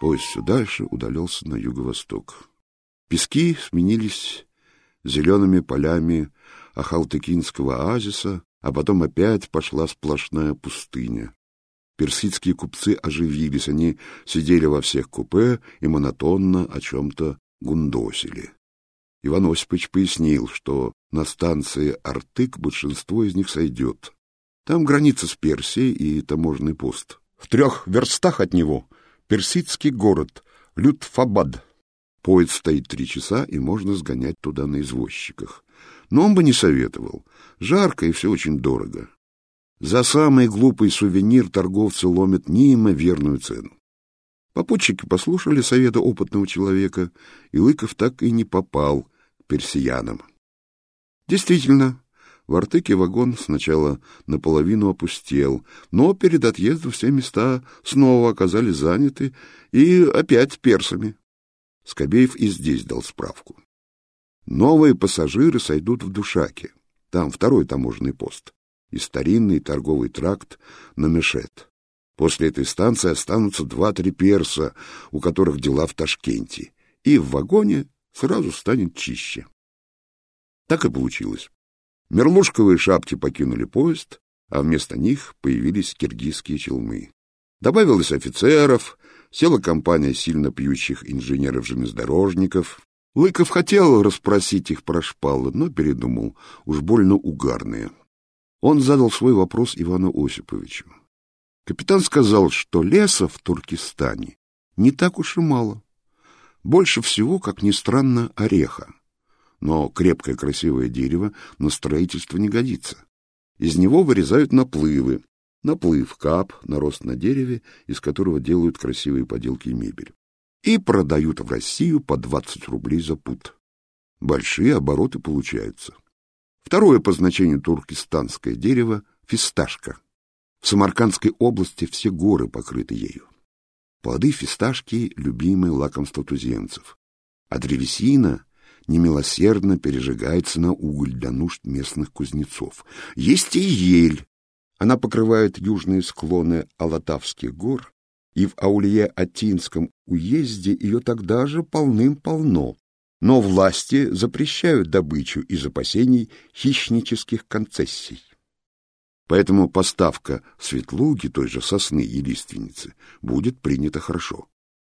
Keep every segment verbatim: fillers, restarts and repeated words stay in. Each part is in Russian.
Поезд все дальше удалялся на юго-восток. Пески сменились зелеными полями Ахалтекинского оазиса, а потом опять пошла сплошная пустыня. Персидские купцы оживились, они сидели во всех купе и монотонно о чем-то гундосили. Иван Осипович пояснил, что на станции Артык большинство из них сойдет. Там граница с Персией и таможенный пост. В трех верстах от него персидский город Лютфабад. Поезд стоит три часа, и можно сгонять туда на извозчиках. Но он бы не советовал. Жарко, и все очень дорого. За самый глупый сувенир торговцы ломят неимоверную цену. Попутчики послушали совета опытного человека, и Лыков так и не попал к персиянам. Действительно, в Артыке вагон сначала наполовину опустел, но перед отъездом все места снова оказались заняты, и опять персами. Скобеев и здесь дал справку. Новые пассажиры сойдут в Душаке, там второй таможенный пост, и старинный торговый тракт на Мешет. После этой станции останутся два-три перса, у которых дела в Ташкенте, и в вагоне сразу станет чище. Так и получилось. Мерлушковые шапки покинули поезд, а вместо них появились киргизские челмы. Добавилось офицеров, села компания сильно пьющих инженеров-железнодорожников. Лыков хотел расспросить их про шпалы, но передумал, уж больно угарные. Он задал свой вопрос Ивану Осиповичу. Капитан сказал, что леса в Туркестане не так уж и мало. Больше всего, как ни странно, ореха. Но крепкое красивое дерево на строительство не годится. Из него вырезают наплывы. Наплыв — кап, нарост на дереве, из которого делают красивые поделки и мебель. И продают в Россию по двадцать рублей за пуд. Большие обороты получаются. Второе по значению туркестанское дерево — фисташка. В Самаркандской области все горы покрыты ею. Плоды фисташки — любимое лакомство туземцев. А древесина немилосердно пережигается на уголь для нужд местных кузнецов. Есть и ель. Она покрывает южные склоны Алатавских гор, и в Аулие-Атинском уезде ее тогда же полным-полно. Но власти запрещают добычу из опасений хищнических концессий. Поэтому поставка светлуги, той же сосны и лиственницы, будет принята хорошо.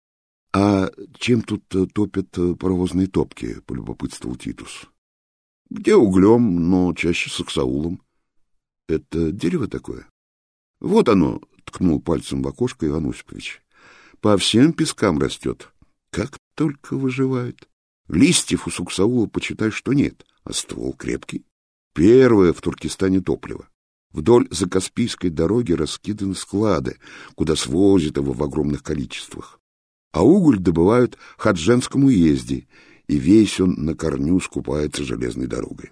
— А чем тут топят паровозные топки? — полюбопытствовал Титус. — Где углем, но чаще саксаулом. — Это дерево такое? — Вот оно, — ткнул пальцем в окошко Иван Осипович. — По всем пескам растет. Как только выживает. Листьев у саксаула, почитай, что нет, а ствол крепкий. Первое в Туркестане топливо. Вдоль Закаспийской дороги раскиданы склады, куда свозят его в огромных количествах. А уголь добывают в Хадженском уезде, и весь он на корню скупается железной дорогой.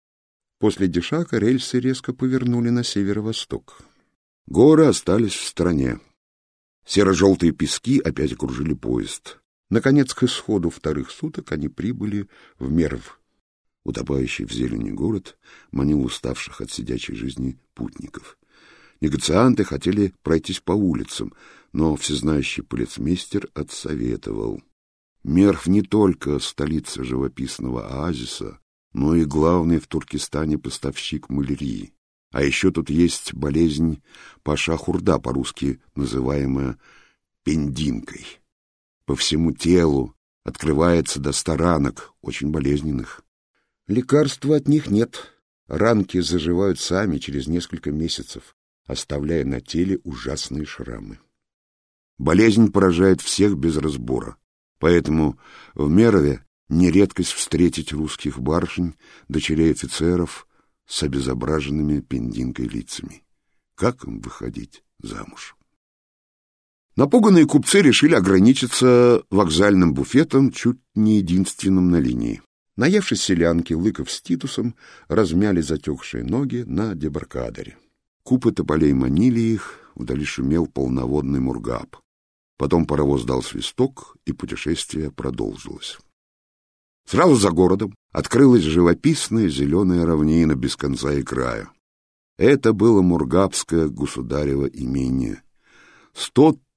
После Дишака рельсы резко повернули на северо-восток. Горы остались в стороне. Серо-желтые пески опять окружили поезд. Наконец, к исходу вторых суток они прибыли в Мерв. Утопающий в зелени город манил уставших от сидячей жизни путников. Негацианты хотели пройтись по улицам, но всезнающий полицмейстер отсоветовал. Мерв не только столица живописного оазиса, но и главный в Туркестане поставщик малярии. А еще тут есть болезнь паша-хурда, по-русски называемая пендинкой. По всему телу открывается до ста ранок, очень болезненных. Лекарства от них нет. Ранки заживают сами через несколько месяцев, оставляя на теле ужасные шрамы. Болезнь поражает всех без разбора, поэтому в Мерове не редкость встретить русских барышень, дочерей офицеров с обезображенными пендинкой лицами. Как им выходить замуж? Напуганные купцы решили ограничиться вокзальным буфетом, чуть не единственным на линии. Наевшись селянки, Лыков с Титусом размяли затекшие ноги на дебаркадере. Купы тополей манили их, вдали шумел полноводный Мургаб. Потом паровоз дал свисток, и путешествие продолжилось. Сразу за городом открылась живописная зеленая равнина без конца и края. Это было Мургабское государево имение. Сто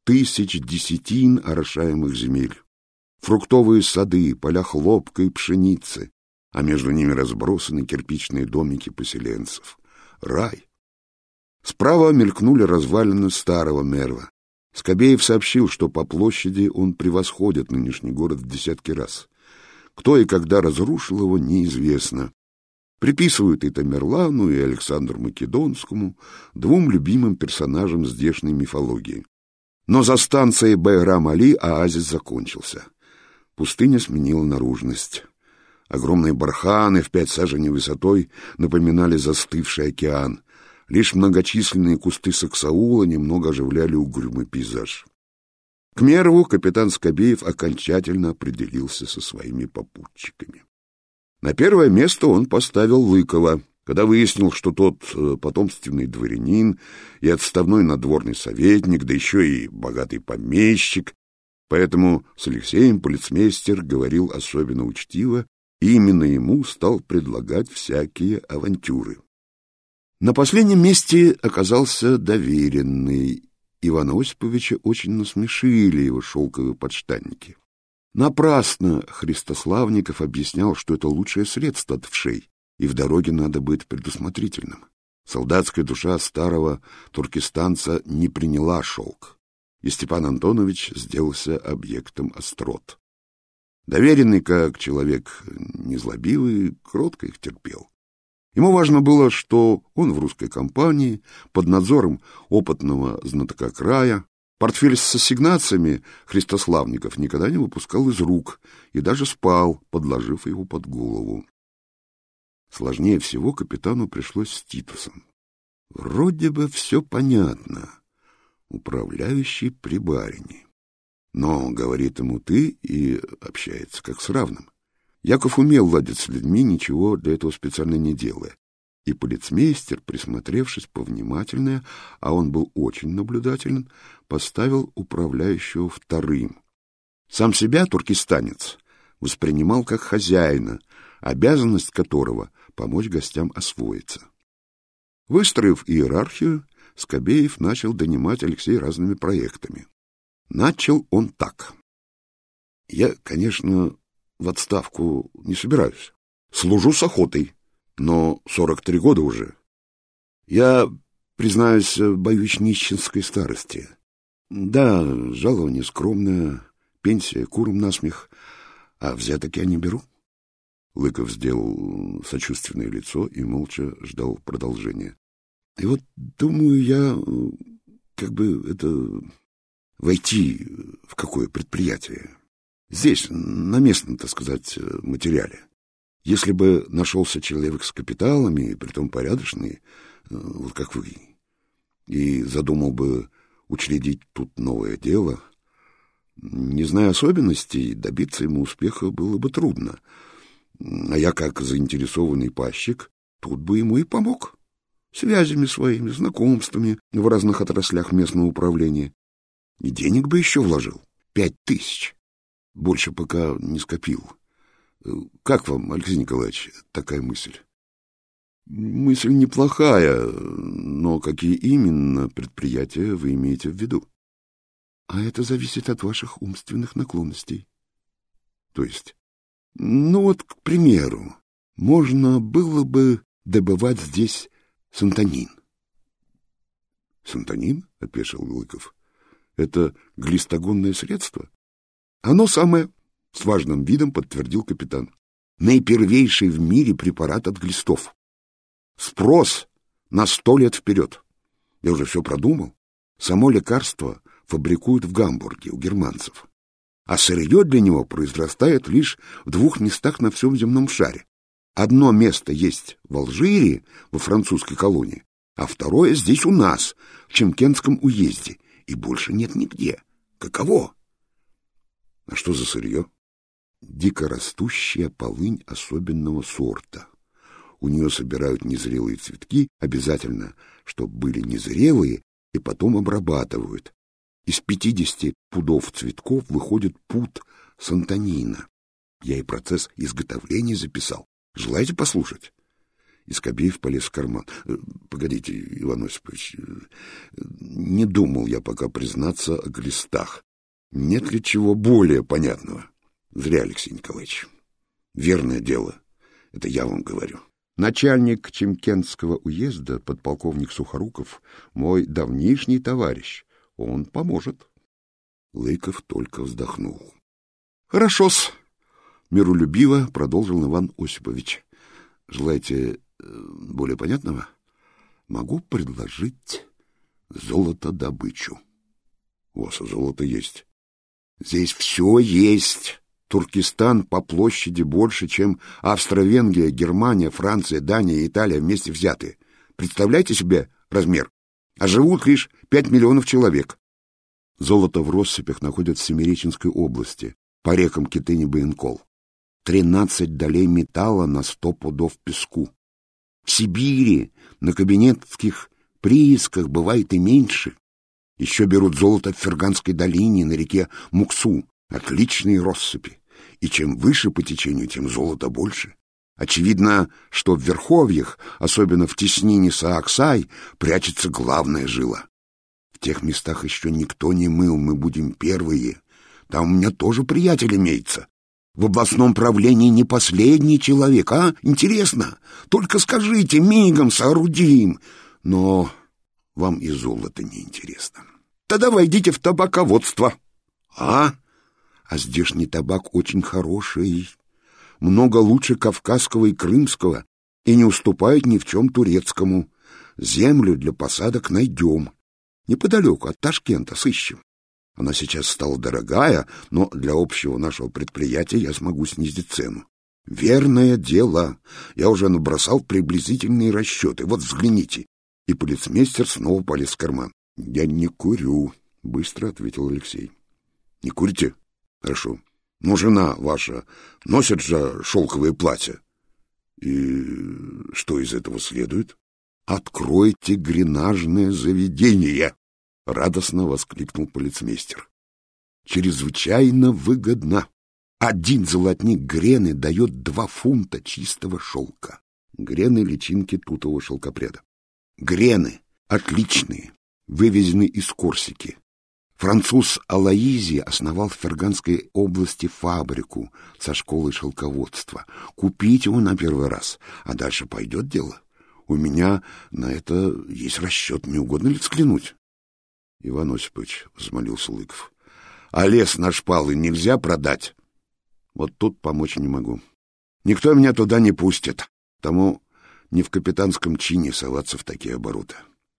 тысяч десятин орошаемых земель, фруктовые сады, поля хлопка и пшеницы, а между ними разбросаны кирпичные домики поселенцев. Рай. Справа мелькнули развалины старого Мерва. Скобеев сообщил, что по площади он превосходит нынешний город в десятки раз. Кто и когда разрушил его, неизвестно. Приписывают и Тамерлану, и Александру Македонскому, двум любимым персонажам здешней мифологии. Но за станцией Байрам-Али оазис закончился. Пустыня сменила наружность. Огромные барханы в пять саженей высотой напоминали застывший океан. Лишь многочисленные кусты саксаула немного оживляли угрюмый пейзаж. К Мерву капитан Скобеев окончательно определился со своими попутчиками. На первое место он поставил Лыкова, когда выяснил, что тот потомственный дворянин и отставной надворный советник, да еще и богатый помещик. Поэтому с Алексеем полицмейстер говорил особенно учтиво, и именно ему стал предлагать всякие авантюры. На последнем месте оказался доверенный. Ивана Осиповича очень насмешили его шелковые подштанники. Напрасно Христославников объяснял, что это лучшее средство от вшей, и в дороге надо быть предусмотрительным. Солдатская душа старого туркестанца не приняла шелк, и Степан Антонович сделался объектом острот. Доверенный, как человек незлобивый, кротко их терпел. Ему важно было, что он в русской компании, под надзором опытного знатока края. Портфель с ассигнациями Христославников никогда не выпускал из рук и даже спал, подложив его под голову. Сложнее всего капитану пришлось с Титусом. Вроде бы все понятно. Управляющий при барине. Но говорит ему «ты» и общается как с равным. Яков умел ладить с людьми, ничего для этого специально не делая. И полицмейстер, присмотревшись повнимательнее, а он был очень наблюдателен, поставил управляющего вторым. Сам себя туркестанец воспринимал как хозяина, обязанность которого — помочь гостям освоиться. Выстроив иерархию, Скобеев начал донимать Алексея разными проектами. Начал он так. «Я, конечно, в отставку не собираюсь. Служу с охотой, но сорок три года уже. Я, признаюсь, боюсь нищенской старости. Да, жалование скромное, пенсия курам насмех, а взяток я не беру». Лыков сделал сочувственное лицо и молча ждал продолжения. И вот думаю я, как бы это, войти в какое предприятие. Здесь, на местном, так сказать, материале. Если бы нашелся человек с капиталами, притом порядочный, вот как вы, и задумал бы учредить тут новое дело, не зная особенностей, добиться ему успеха было бы трудно. А я, как заинтересованный пайщик, тут бы ему и помог. Связями своими, знакомствами в разных отраслях местного управления. И денег бы еще вложил. Пять тысяч. Больше пока не скопил. Как вам, Алексей Николаевич, такая мысль? Мысль неплохая, но какие именно предприятия вы имеете в виду? А это зависит от ваших умственных наклонностей. То есть? Ну вот, к примеру, можно было бы добывать здесь сантонин. Сантонин? — опешил Лыков. Это глистогонное средство? Оно самое, — с важным видом подтвердил капитан. Наипервейший в мире препарат от глистов. Спрос на сто лет вперед. Я уже все продумал. Само лекарство фабрикуют в Гамбурге у германцев. А сырье для него произрастает лишь в двух местах на всем земном шаре. Одно место есть в Алжире, во французской колонии, а второе здесь у нас, в Чемкентском уезде, и больше нет нигде. Каково? А что за сырье? Дикорастущая полынь особенного сорта. У нее собирают незрелые цветки, обязательно, чтобы были незрелые, и потом обрабатывают. Из пятидесяти пудов цветков выходит пуд сантонина. Я и процесс изготовления записал. Желаете послушать? И Скобеев полез в карман. — Погодите, Иван Осипович, не думал я пока признаться о глистах. Нет ли чего более понятного? Зря, Алексей Николаевич. Верное дело, это я вам говорю. Начальник Чемкентского уезда, подполковник Сухоруков, мой давнишний товарищ. Он поможет. Лыков только вздохнул. — Хорошо-с, — миролюбиво продолжил Иван Осипович. — Желаете более понятного? Могу предложить золотодобычу. У вас золото есть. Здесь все есть. Туркестан по площади больше, чем Австро-Венгрия, Германия, Франция, Дания и Италия вместе взятые. Представляете себе размер? А живут лишь пять миллионов человек. Золото в россыпях находят в Семиреченской области, по рекам Китыни-Баянкол. Тринадцать долей металла на сто пудов песку. В Сибири на кабинетских приисках бывает и меньше. Еще берут золото в Ферганской долине на реке Муксу. Отличные россыпи. И чем выше по течению, тем золота больше. Очевидно, что в верховьях, особенно в теснине Сааксай, прячется главная жила. В тех местах еще никто не мыл, мы будем первые. Там у меня тоже приятель имеется. В областном правлении не последний человек, а? Интересно. Только скажите, мигом соорудим. Но вам и золото не интересно. Тогда войдите в табаководство. А? А здешний табак очень хороший. Много лучше кавказского и крымского. И не уступает ни в чем турецкому. Землю для посадок найдем. Неподалеку от Ташкента сыщем. Она сейчас стала дорогая, но для общего нашего предприятия я смогу снизить цену. Верное дело. Я уже набросал приблизительные расчеты. Вот взгляните. И полицмейстер снова полез в карман. — Я не курю, — быстро ответил Алексей. — Не курите? Хорошо. Но жена ваша носит же шелковые платья. И что из этого следует? — Откройте гренажное заведение! — радостно воскликнул полицмейстер. — Чрезвычайно выгодно. Один золотник грены дает два фунта чистого шелка. Грены — личинки тутового шелкопряда. Грены отличные, вывезены из Корсики. Француз Алаизи основал в Ферганской области фабрику со школой шелководства. Купить его на первый раз, а дальше пойдет дело. У меня на это есть расчет, не угодно ли взглянуть? — Иван Осипович, — взмолился Лыков, — а лес на шпалы нельзя продать? Вот тут помочь не могу. Никто меня туда не пустит. Тому не в капитанском чине соваться в такие обороты.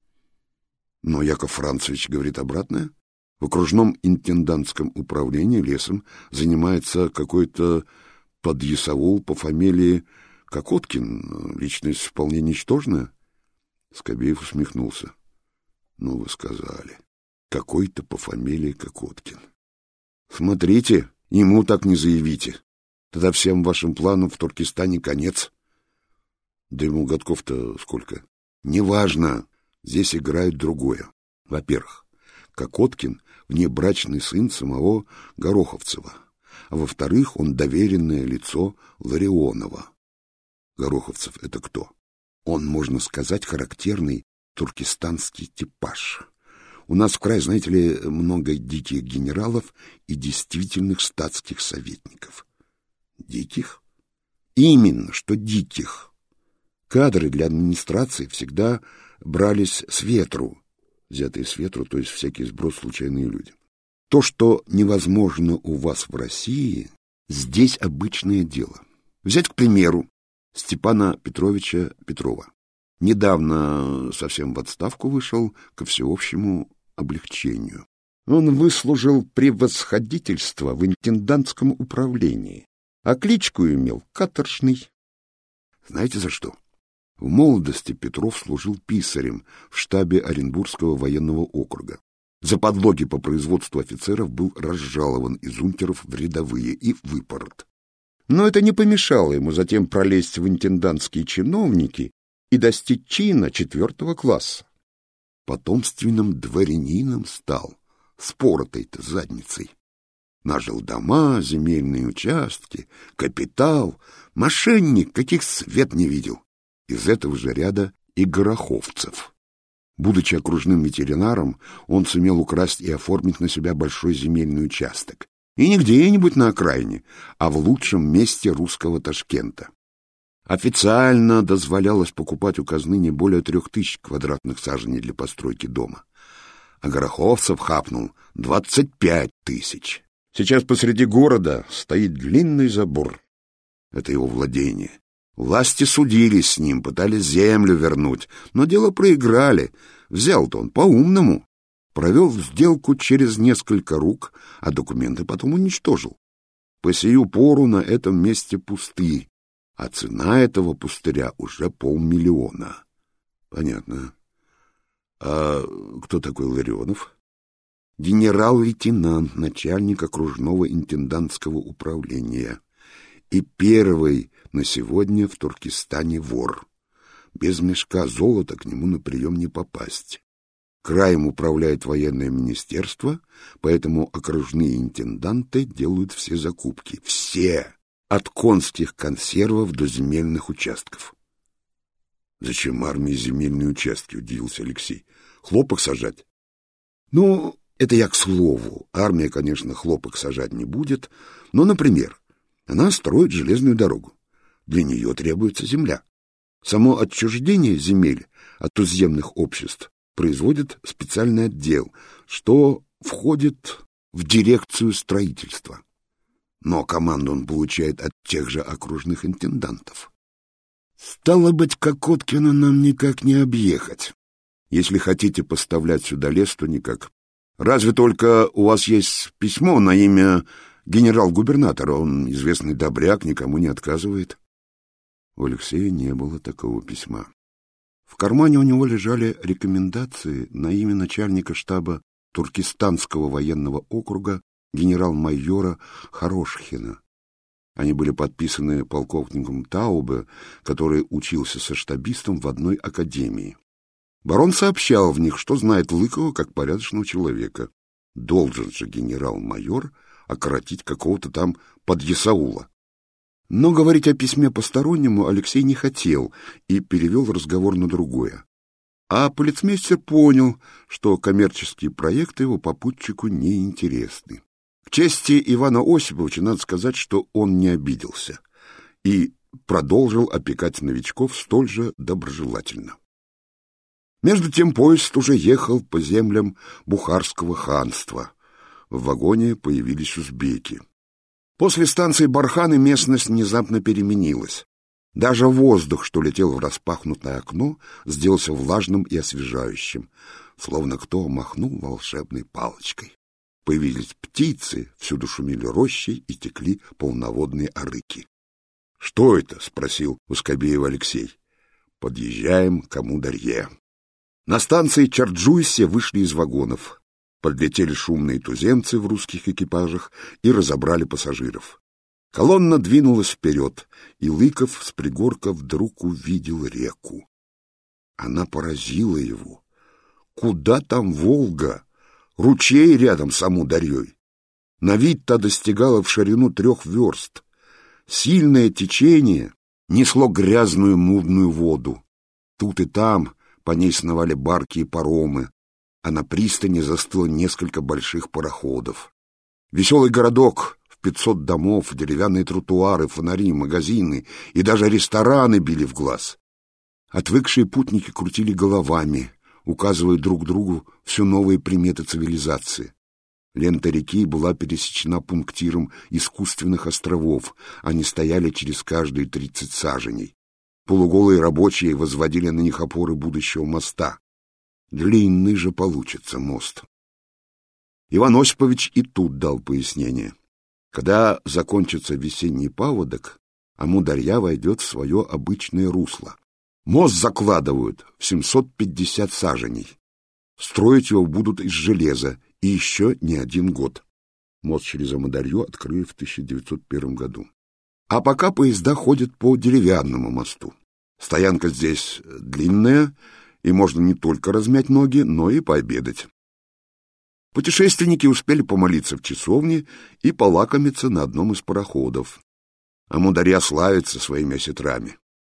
Но Яков Францевич говорит обратное. В окружном интендантском управлении лесом занимается какой-то подъясаул по фамилии Кокоткин. Личность вполне ничтожная. Скобеев усмехнулся. — Ну, вы сказали. Какой-то по фамилии Кокоткин. Смотрите, ему так не заявите. Тогда всем вашим планам в Туркестане конец. Да ему годков-то сколько? Неважно. Здесь играет другое. Во-первых, Кокоткин — внебрачный сын самого Гороховцева. А во-вторых, он доверенное лицо Ларионова. Гороховцев — это кто? Он, можно сказать, характерный туркестанский типаж. У нас в крае, знаете ли, много диких генералов и действительных статских советников. Диких? Именно, что диких. Кадры для администрации всегда брались с ветру. Взятые с ветру, то есть всякий сброс, случайные люди. То, что невозможно у вас в России, здесь обычное дело. Взять, к примеру, Степана Петровича Петрова. Недавно совсем в отставку вышел, ко всеобщему облегчению. Он выслужил превосходительство в интендантском управлении, а кличку имел Каторжный. Знаете за что? В молодости Петров служил писарем в штабе Оренбургского военного округа. За подлоги по производству офицеров был разжалован из унтеров в рядовые и выпорот. Но это не помешало ему затем пролезть в интендантские чиновники и достичь чина четвертого класса. Потомственным дворянином стал, с поротой-то задницей. Нажил дома, земельные участки, капитал, мошенник, каких свет не видел. Из этого же ряда и Гороховцев. Будучи окружным ветеринаром, он сумел украсть и оформить на себя большой земельный участок. И не где-нибудь на окраине, а в лучшем месте русского Ташкента. Официально дозволялось покупать у казны не более трех тысяч квадратных саженей для постройки дома. А Гороховцев хапнул двадцать пять тысяч. Сейчас посреди города стоит длинный забор. Это его владение. Власти судились с ним, пытались землю вернуть, но дело проиграли. Взял-то он по-умному. Провел сделку через несколько рук, а документы потом уничтожил. По сию пору на этом месте пустырь, а цена этого пустыря уже полмиллиона. Понятно. А кто такой Ларионов? Генерал-лейтенант, начальник окружного интендантского управления. И первый на сегодня в Туркестане вор. Без мешка золота к нему на прием не попасть. Краем управляет военное министерство, поэтому окружные интенданты делают все закупки. Все! От конских консервов до земельных участков. Зачем армии земельные участки, удивился Алексей. Хлопок сажать? Ну, это я к слову. Армия, конечно, хлопок сажать не будет, но, например, она строит железную дорогу. Для нее требуется земля. Само отчуждение земель от туземных обществ производит специальный отдел, что входит в дирекцию строительства. Но команду он получает от тех же окружных интендантов. Стало быть, Кокоткина нам никак не объехать. Если хотите поставлять сюда лес, то никак. Разве только у вас есть письмо на имя генерал-губернатора. Он известный добряк, никому не отказывает. У Алексея не было такого письма. В кармане у него лежали рекомендации на имя начальника штаба Туркестанского военного округа генерал-майора Хорошхина. Они были подписаны полковником Таубе, который учился со штабистом в одной академии. Барон сообщал в них, что знает Лыкова как порядочного человека. Должен же генерал-майор окоротить какого-то там подъясаула. Но говорить о письме постороннему Алексей не хотел и перевел разговор на другое. А полицмейстер понял, что коммерческие проекты его попутчику неинтересны. К чести Ивана Осиповича надо сказать, что он не обиделся и продолжил опекать новичков столь же доброжелательно. Между тем поезд уже ехал по землям Бухарского ханства. В вагоне появились узбеки. После станции Барханы местность внезапно переменилась. Даже воздух, что летел в распахнутое окно, сделался влажным и освежающим, словно кто махнул волшебной палочкой. Появились птицы, всюду шумели рощи и текли полноводные арыки. — Что это? — спросил Ускобеев Алексей. — Подъезжаем к Амударье. На станции Чарджуйсе вышли из вагонов. Подлетели шумные туземцы в русских экипажах и разобрали пассажиров. Колонна двинулась вперед, и Лыков с пригорка вдруг увидел реку. Она поразила его. Куда там Волга? Ручей рядом с Амударьей. На вид та достигала в ширину трех верст. Сильное течение несло грязную мутную воду. Тут и там по ней сновали барки и паромы, а на пристани застыло несколько больших пароходов. Веселый городок в пятьсот домов, деревянные тротуары, фонари, магазины и даже рестораны били в глаз. Отвыкшие путники крутили головами, указывая друг другу все новые приметы цивилизации. Лента реки была пересечена пунктиром искусственных островов, они стояли через каждые тридцать саженей. Полуголые рабочие возводили на них опоры будущего моста. Длинный же получится мост. Иван Осипович и тут дал пояснение. Когда закончится весенний паводок, Амударья войдет в свое обычное русло. Мост закладывают в семьсот пятьдесят саженей. Строить его будут из железа и еще не один год. Мост через Амударью открыли в тысяча девятьсот первом году. А пока поезда ходят по деревянному мосту. Стоянка здесь длинная, и можно не только размять ноги, но и пообедать. Путешественники успели помолиться в часовне и полакомиться на одном из пароходов. Амударья славится своими осетрами.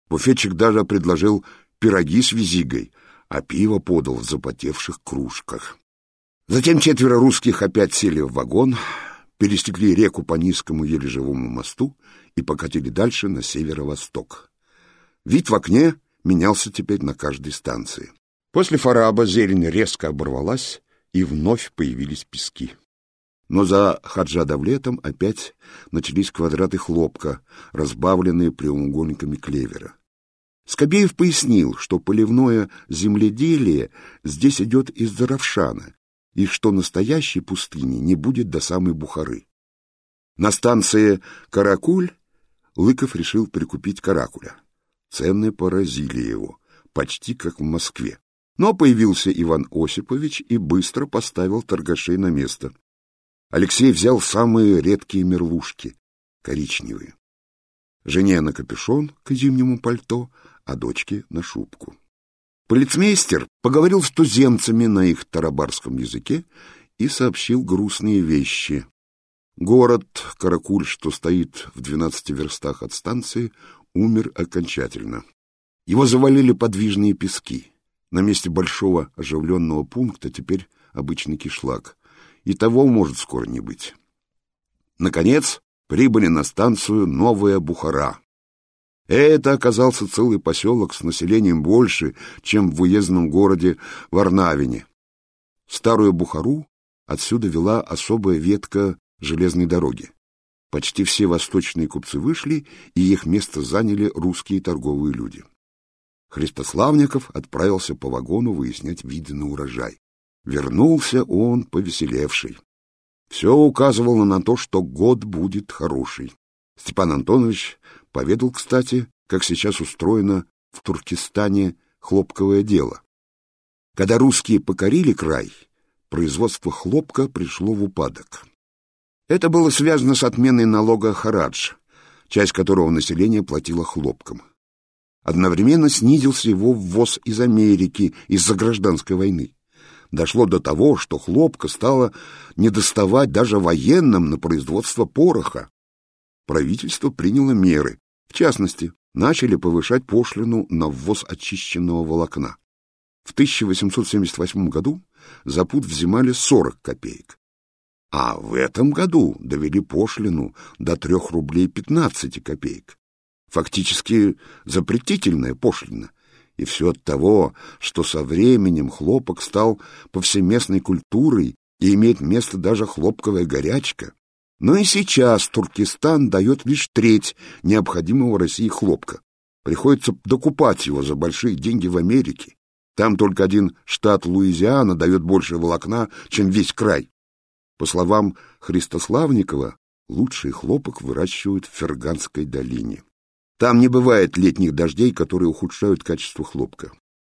Буфетчик даже предложил пироги с визигой, а пиво подал в запотевших кружках. Затем четверо русских опять сели в вагон, пересекли реку по низкому еле живому мосту и покатили дальше на северо-восток. Вид в окне менялся теперь на каждой станции. После Фараба зелень резко оборвалась, и вновь появились пески. Но за Хаджа-Давлетом опять начались квадраты хлопка, разбавленные прямоугольниками клевера. Скобеев пояснил, что поливное земледелие здесь идет из-за Равшана, и что настоящей пустыни не будет до самой Бухары. На станции Каракуль Лыков решил прикупить каракуля. Цены поразили его, почти как в Москве. Но появился Иван Осипович и быстро поставил торгашей на место. Алексей взял самые редкие мерлушки, коричневые. Жене на капюшон к зимнему пальто, а дочке на шубку. Полицмейстер поговорил с туземцами на их тарабарском языке и сообщил грустные вещи. Город Каракуль, что стоит в двенадцати верстах от станции, умер окончательно. Его завалили подвижные пески. На месте большого оживленного пункта теперь обычный кишлак. И того может скоро не быть. Наконец прибыли на станцию Новая Бухара. Это оказался целый поселок с населением больше, чем в уездном городе Варнавине. Старую Бухару отсюда вела особая ветка железной дороги. Почти все восточные купцы вышли, и их место заняли русские торговые люди. Христославников отправился по вагону выяснять виды на урожай. Вернулся он повеселевший. Все указывало на то, что год будет хороший. Степан Антонович поведал, кстати, как сейчас устроено в Туркестане хлопковое дело. Когда русские покорили край, производство хлопка пришло в упадок. Это было связано с отменой налога харадж, часть которого население платило хлопком. Одновременно снизился его ввоз из Америки из-за гражданской войны. Дошло до того, что хлопка стало недоставать даже военным на производство пороха. Правительство приняло меры. В частности, начали повышать пошлину на ввоз очищенного волокна. В тысяча восемьсот семьдесят восьмом году за пуд взимали сорок копеек. А в этом году довели пошлину до трех рублей пятнадцати копеек. Фактически запретительная пошлина. И все от того, что со временем хлопок стал повсеместной культурой и имеет место даже хлопковая горячка. Но и сейчас Туркестан дает лишь треть необходимого России хлопка. Приходится докупать его за большие деньги в Америке. Там только один штат Луизиана дает больше волокна, чем весь край. По словам Христославникова, лучший хлопок выращивают в Ферганской долине. Там не бывает летних дождей, которые ухудшают качество хлопка.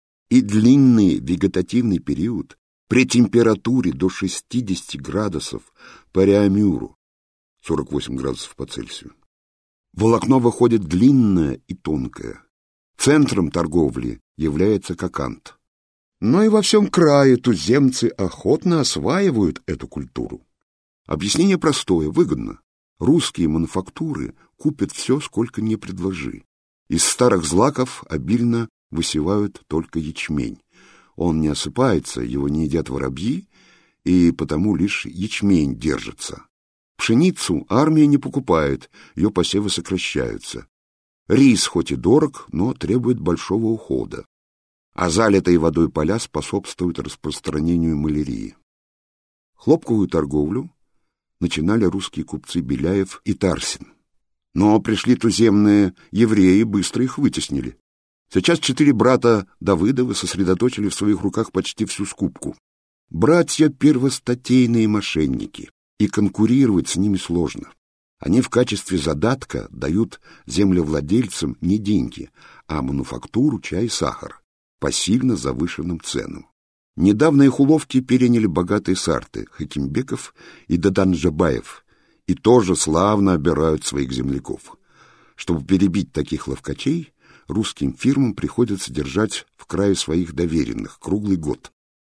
И длинный вегетативный период при температуре до шестидесяти градусов по Реамюру, сорок восемь градусов по Цельсию. Волокно выходит длинное и тонкое. Центром торговли является Коканд. Но и во всем крае туземцы охотно осваивают эту культуру. Объяснение простое, выгодно. Русские мануфактуры купят все, сколько ни предложи. Из старых злаков обильно высевают только ячмень. Он не осыпается, его не едят воробьи, и потому лишь ячмень держится. Пшеницу армия не покупает, ее посевы сокращаются. Рис хоть и дорог, но требует большого ухода. А залитые водой поля способствуют распространению малярии. Хлопковую торговлю начинали русские купцы Беляев и Тарсин. Но пришли туземные евреи и быстро их вытеснили. Сейчас четыре брата Давыдовы сосредоточили в своих руках почти всю скупку. Братья первостатейные мошенники, и конкурировать с ними сложно. Они в качестве задатка дают землевладельцам не деньги, а мануфактуру, чай и сахар по сильно завышенным ценам. Недавно их уловки переняли богатые сарты Хакимбеков и Даданжабаев, и тоже славно обирают своих земляков. Чтобы перебить таких ловкачей, русским фирмам приходится держать в крае своих доверенных круглый год.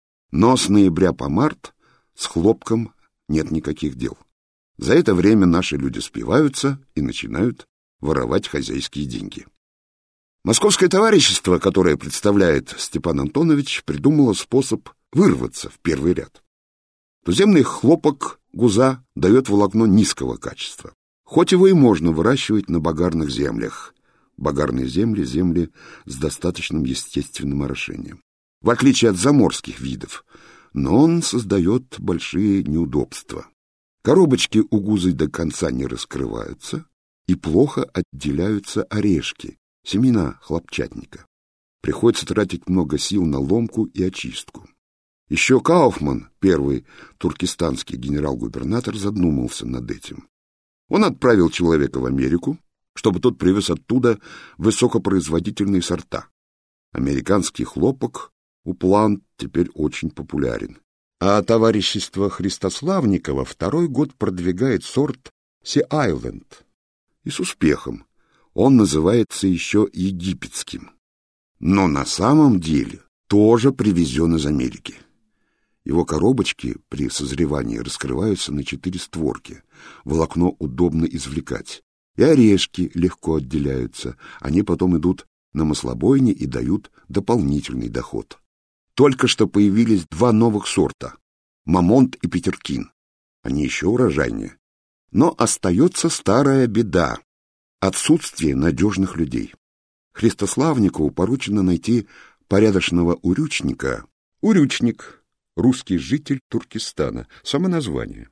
Но с ноября по март с хлопком нет никаких дел. За это время наши люди спиваются и начинают воровать хозяйские деньги. Московское товарищество, которое представляет Степан Антонович, придумало способ вырваться в первый ряд. Туземный хлопок гуза дает волокно низкого качества, хоть его и можно выращивать на богарных землях. Богарные земли — земли с достаточным естественным орошением, в отличие от заморских видов, но он создает большие неудобства. Коробочки у гузы до конца не раскрываются, и плохо отделяются орешки, семена хлопчатника. Приходится тратить много сил на ломку и очистку. Еще Кауфман, первый туркестанский генерал-губернатор, задумался над этим. Он отправил человека в Америку, чтобы тот привез оттуда высокопроизводительные сорта. Американский хлопок у Плант теперь очень популярен. А товарищество Христославникова второй год продвигает сорт Си-Айленд. И с успехом. Он называется еще египетским. Но на самом деле тоже привезен из Америки. Его коробочки при созревании раскрываются на четыре створки. Волокно удобно извлекать. И орешки легко отделяются. Они потом идут на маслобойне и дают дополнительный доход. Только что появились два новых сорта — Мамонт и Петеркин. Они еще урожайнее. Но остается старая беда — отсутствие надежных людей. Христославникову поручено найти порядочного урючника. Урючник — русский житель Туркестана, само название.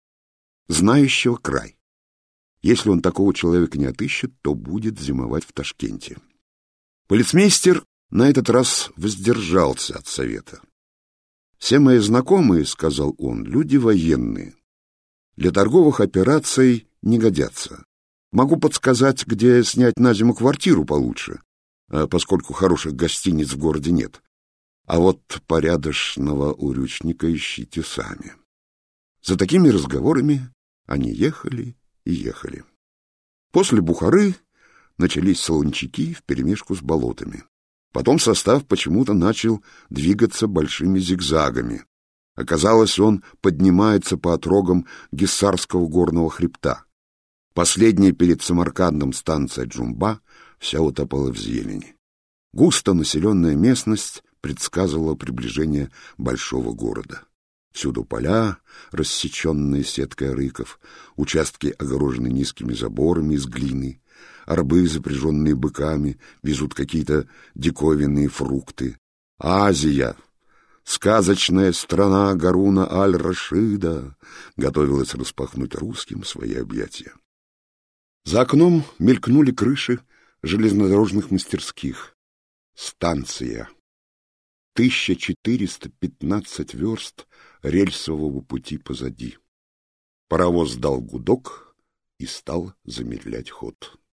Знающего край. Если он такого человека не отыщет, то будет зимовать в Ташкенте. Полицмейстер на этот раз воздержался от совета. «Все мои знакомые, — сказал он, — люди военные. Для торговых операций не годятся. Могу подсказать, где снять на зиму квартиру получше, поскольку хороших гостиниц в городе нет. А вот порядочного урючника ищите сами». За такими разговорами они ехали и ехали. После Бухары начались солончаки вперемешку с болотами. Потом состав почему-то начал двигаться большими зигзагами. Оказалось, он поднимается по отрогам Гиссарского горного хребта. Последняя перед Самаркандом станция Джумба вся утопала в зелени. Густо населенная местность предсказывала приближение большого города. Всюду поля, рассеченные сеткой арыков, участки огорожены низкими заборами из глины, арбы, запряженные быками, везут какие-то диковинные фрукты. Азия, сказочная страна Гаруна аль-Рашида, готовилась распахнуть русским свои объятия. За окном мелькнули крыши железнодорожных мастерских. Станция. тысяча четыреста пятнадцать верст рельсового пути позади. Паровоз дал гудок и стал замедлять ход.